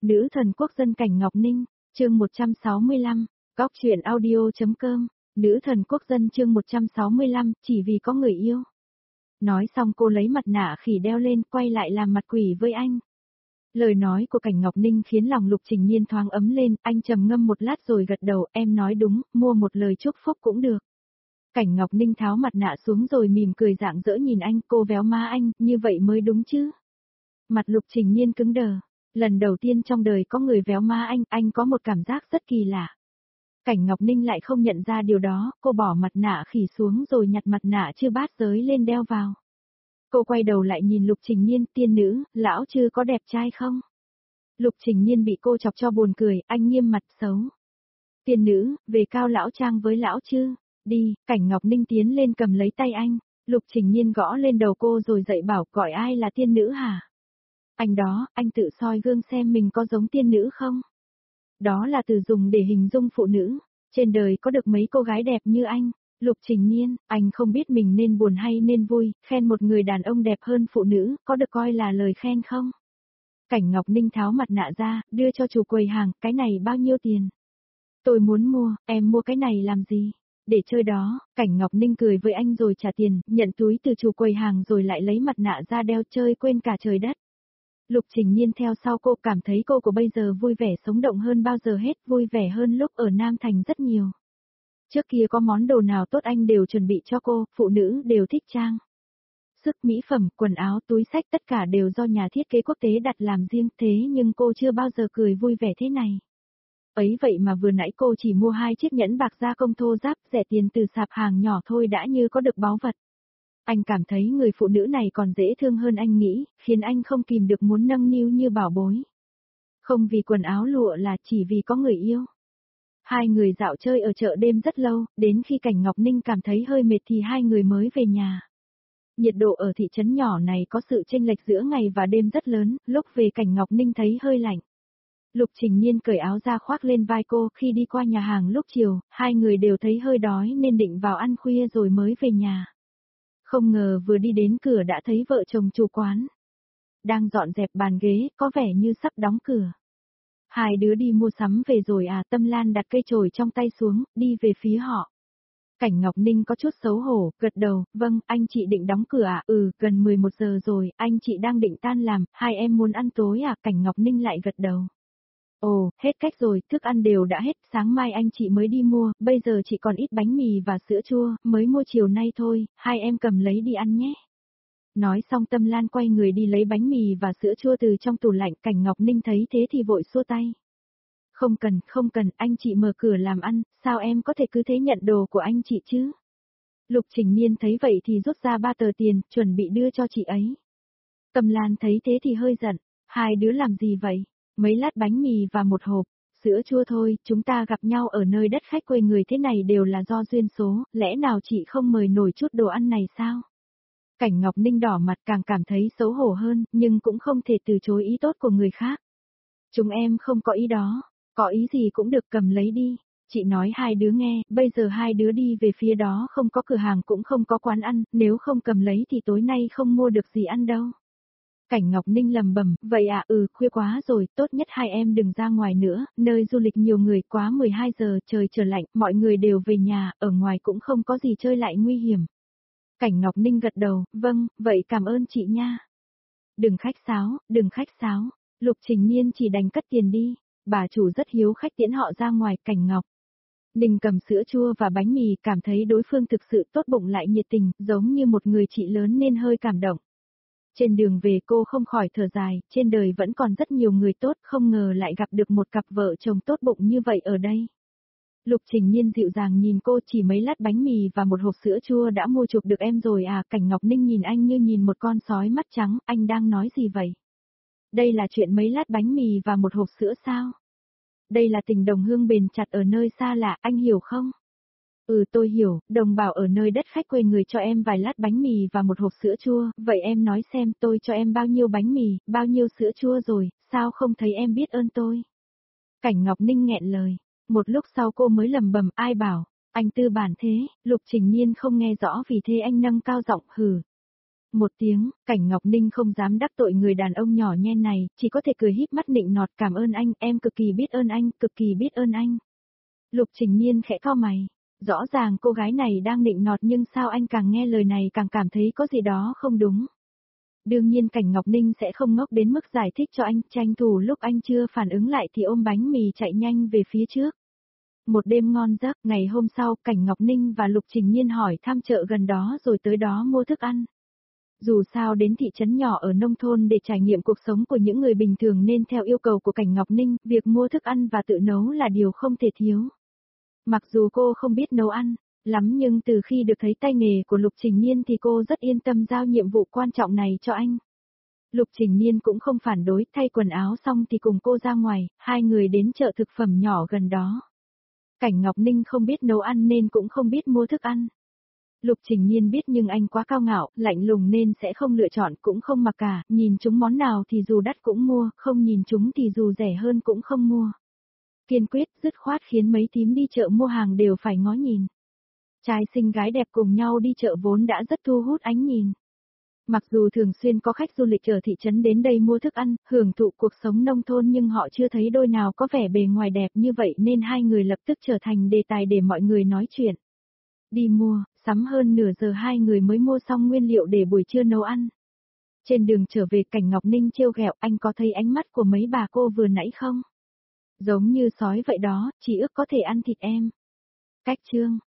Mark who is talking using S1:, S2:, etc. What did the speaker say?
S1: Nữ thần quốc dân Cảnh Ngọc Ninh, chương 165, góc truyện audio.com, nữ thần quốc dân chương 165, chỉ vì có người yêu. Nói xong cô lấy mặt nạ khỉ đeo lên, quay lại làm mặt quỷ với anh. Lời nói của Cảnh Ngọc Ninh khiến lòng Lục Trình Nhiên thoáng ấm lên, anh trầm ngâm một lát rồi gật đầu, em nói đúng, mua một lời chúc phúc cũng được. Cảnh Ngọc Ninh tháo mặt nạ xuống rồi mỉm cười rạng rỡ nhìn anh, cô véo má anh, như vậy mới đúng chứ. Mặt Lục Trình Nhiên cứng đờ. Lần đầu tiên trong đời có người véo má anh có một cảm giác rất kỳ lạ. Cảnh Ngọc Ninh lại không nhận ra điều đó, cô bỏ mặt nạ khỉ xuống rồi nhặt mặt nạ chư bát giới lên đeo vào. Cô quay đầu lại nhìn Lục Trình Nhiên, tiên nữ, lão chư có đẹp trai không? Lục Trình Nhiên bị cô chọc cho buồn cười, anh nghiêm mặt xấu. Tiên nữ, về cao lão trang với lão chư, đi, Cảnh Ngọc Ninh tiến lên cầm lấy tay anh, Lục Trình Nhiên gõ lên đầu cô rồi dạy bảo, gọi ai là tiên nữ hả? Anh đó, anh tự soi gương xem mình có giống tiên nữ không? Đó là từ dùng để hình dung phụ nữ, trên đời có được mấy cô gái đẹp như anh. Lục Trình Nhiên, anh không biết mình nên buồn hay nên vui, khen một người đàn ông đẹp hơn phụ nữ, có được coi là lời khen không? Cảnh Ngọc Ninh tháo mặt nạ ra, đưa cho chủ quầy hàng, cái này bao nhiêu tiền? Tôi muốn mua, em mua cái này làm gì? Để chơi đó, Cảnh Ngọc Ninh cười với anh rồi trả tiền, nhận túi từ chủ quầy hàng rồi lại lấy mặt nạ ra đeo chơi quên cả trời đất. Lục Trình Nhiên theo sau cô cảm thấy cô của bây giờ vui vẻ sống động hơn bao giờ hết, vui vẻ hơn lúc ở Nam Thành rất nhiều. Trước kia có món đồ nào tốt anh đều chuẩn bị cho cô, phụ nữ đều thích trang. Sức mỹ phẩm, quần áo, túi xách tất cả đều do nhà thiết kế quốc tế đặt làm riêng thế nhưng cô chưa bao giờ cười vui vẻ thế này. Ấy vậy mà vừa nãy cô chỉ mua 2 chiếc nhẫn bạc gia công thô ráp rẻ tiền từ sạp hàng nhỏ thôi đã như có được báu vật. Anh cảm thấy người phụ nữ này còn dễ thương hơn anh nghĩ, khiến anh không kìm được muốn nâng niu như bảo bối. Không vì quần áo lụa là chỉ vì có người yêu. Hai người dạo chơi ở chợ đêm rất lâu, đến khi Cảnh Ngọc Ninh cảm thấy hơi mệt thì hai người mới về nhà. Nhiệt độ ở thị trấn nhỏ này có sự chênh lệch giữa ngày và đêm rất lớn, lúc về Cảnh Ngọc Ninh thấy hơi lạnh. Lục Trình Nhiên cởi áo ra khoác lên vai cô, khi đi qua nhà hàng lúc chiều, hai người đều thấy hơi đói nên định vào ăn khuya rồi mới về nhà. Không ngờ vừa đi đến cửa đã thấy vợ chồng chủ quán đang dọn dẹp bàn ghế, có vẻ như sắp đóng cửa. Hai đứa đi mua sắm về rồi à? Tâm Lan đặt cây chổi trong tay xuống, đi về phía họ. Cảnh Ngọc Ninh có chút xấu hổ, gật đầu, vâng, anh chị định đóng cửa à? Ừ, gần 11 giờ rồi, anh chị đang định tan làm, hai em muốn ăn tối à? Cảnh Ngọc Ninh lại gật đầu. Ồ, hết cách rồi, thức ăn đều đã hết, sáng mai anh chị mới đi mua, bây giờ chỉ còn ít bánh mì và sữa chua, mới mua chiều nay thôi, hai em cầm lấy đi ăn nhé. Nói xong Tâm Lan quay người đi lấy bánh mì và sữa chua từ trong tủ lạnh, Cảnh Ngọc Ninh thấy thế thì vội xua tay. Không cần, anh chị mở cửa làm ăn, sao em có thể cứ thế nhận đồ của anh chị chứ? Lục Trình Nhiên thấy vậy thì rút ra 3 tờ tiền, chuẩn bị đưa cho chị ấy. Tâm Lan thấy thế thì hơi giận, hai đứa làm gì vậy? Mấy lát bánh mì và một hộp sữa chua thôi, chúng ta gặp nhau ở nơi đất khách quê người thế này đều là do duyên số, lẽ nào chị không mời nổi chút đồ ăn này sao? Cảnh Ngọc Ninh đỏ mặt càng cảm thấy xấu hổ hơn, nhưng cũng không thể từ chối ý tốt của người khác. Chúng em không có ý đó, có ý gì cũng được cầm lấy đi. Chị nói hai đứa nghe, bây giờ hai đứa đi về phía đó không có cửa hàng cũng không có quán ăn, nếu không cầm lấy thì tối nay không mua được gì ăn đâu. Cảnh Ngọc Ninh lầm bầm, vậy à, khuya quá rồi, tốt nhất hai em đừng ra ngoài nữa, nơi du lịch nhiều người, quá 12 giờ trời trở lạnh, mọi người đều về nhà, ở ngoài cũng không có gì chơi lại nguy hiểm. Cảnh Ngọc Ninh gật đầu, vâng, vậy cảm ơn chị nha. Đừng khách sáo, Lục Trình Nhiên chỉ đành cất tiền đi, bà chủ rất hiếu khách tiễn họ ra ngoài. Cảnh Ngọc Ninh cầm sữa chua và bánh mì, cảm thấy đối phương thực sự tốt bụng lại nhiệt tình, giống như một người chị lớn nên hơi cảm động. Trên đường về cô không khỏi thở dài, trên đời vẫn còn rất nhiều người tốt, không ngờ lại gặp được một cặp vợ chồng tốt bụng như vậy ở đây. Lục Trình Nhiên dịu dàng nhìn cô, chỉ mấy lát bánh mì và một hộp sữa chua đã mua chuộc được em rồi à? Cảnh Ngọc Ninh nhìn anh như nhìn một con sói mắt trắng, anh đang nói gì vậy? Đây là chuyện mấy lát bánh mì và một hộp sữa sao? Đây là tình đồng hương bền chặt ở nơi xa lạ, anh hiểu không? Tôi hiểu, đồng bào ở nơi đất khách quê người cho em vài lát bánh mì và một hộp sữa chua, vậy em nói xem tôi cho em bao nhiêu bánh mì, bao nhiêu sữa chua rồi, sao không thấy em biết ơn tôi? Cảnh Ngọc Ninh nghẹn lời, một lúc sau cô mới lầm bầm, ai bảo, anh tư bản thế? Lục Trình Nhiên không nghe rõ vì thế anh nâng cao giọng, hừ. Một tiếng, Cảnh Ngọc Ninh không dám đắc tội người đàn ông nhỏ nhen này, chỉ có thể cười híp mắt nịnh nọt, cảm ơn anh, em cực kỳ biết ơn anh, cực kỳ biết ơn anh. Lục Trình Nhiên khẽ cau mày, rõ ràng cô gái này đang nịnh nọt nhưng sao anh càng nghe lời này càng cảm thấy có gì đó không đúng. Đương nhiên Cảnh Ngọc Ninh sẽ không ngốc đến mức giải thích cho anh, tranh thủ lúc anh chưa phản ứng lại thì ôm bánh mì chạy nhanh về phía trước. Một đêm ngon giấc, ngày hôm sau, Cảnh Ngọc Ninh và Lục Trình Nhiên hỏi thăm chợ gần đó rồi tới đó mua thức ăn. Dù sao đến thị trấn nhỏ ở nông thôn để trải nghiệm cuộc sống của những người bình thường nên theo yêu cầu của Cảnh Ngọc Ninh, việc mua thức ăn và tự nấu là điều không thể thiếu. Mặc dù cô không biết nấu ăn lắm nhưng từ khi được thấy tay nghề của Lục Trình Nhiên thì cô rất yên tâm giao nhiệm vụ quan trọng này cho anh. Lục Trình Nhiên cũng không phản đối, thay quần áo xong thì cùng cô ra ngoài, hai người đến chợ thực phẩm nhỏ gần đó. Cảnh Ngọc Ninh không biết nấu ăn nên cũng không biết mua thức ăn. Lục Trình Nhiên biết nhưng anh quá cao ngạo, lạnh lùng nên sẽ không lựa chọn cũng không mặc cả, nhìn chúng món nào thì dù đắt cũng mua, không nhìn chúng thì dù rẻ hơn cũng không mua. Kiên quyết, dứt khoát khiến mấy thím đi chợ mua hàng đều phải ngó nhìn. Trai xinh gái đẹp cùng nhau đi chợ vốn đã rất thu hút ánh nhìn. Mặc dù thường xuyên có khách du lịch ở thị trấn đến đây mua thức ăn, hưởng thụ cuộc sống nông thôn nhưng họ chưa thấy đôi nào có vẻ bề ngoài đẹp như vậy nên hai người lập tức trở thành đề tài để mọi người nói chuyện. Đi mua, sắm hơn nửa giờ hai người mới mua xong nguyên liệu để buổi trưa nấu ăn. Trên đường trở về Cảnh Ngọc Ninh trêu ghẹo, anh có thấy ánh mắt của mấy bà cô vừa nãy không? Giống như sói vậy đó, chỉ ước có thể ăn thịt em. Cách chương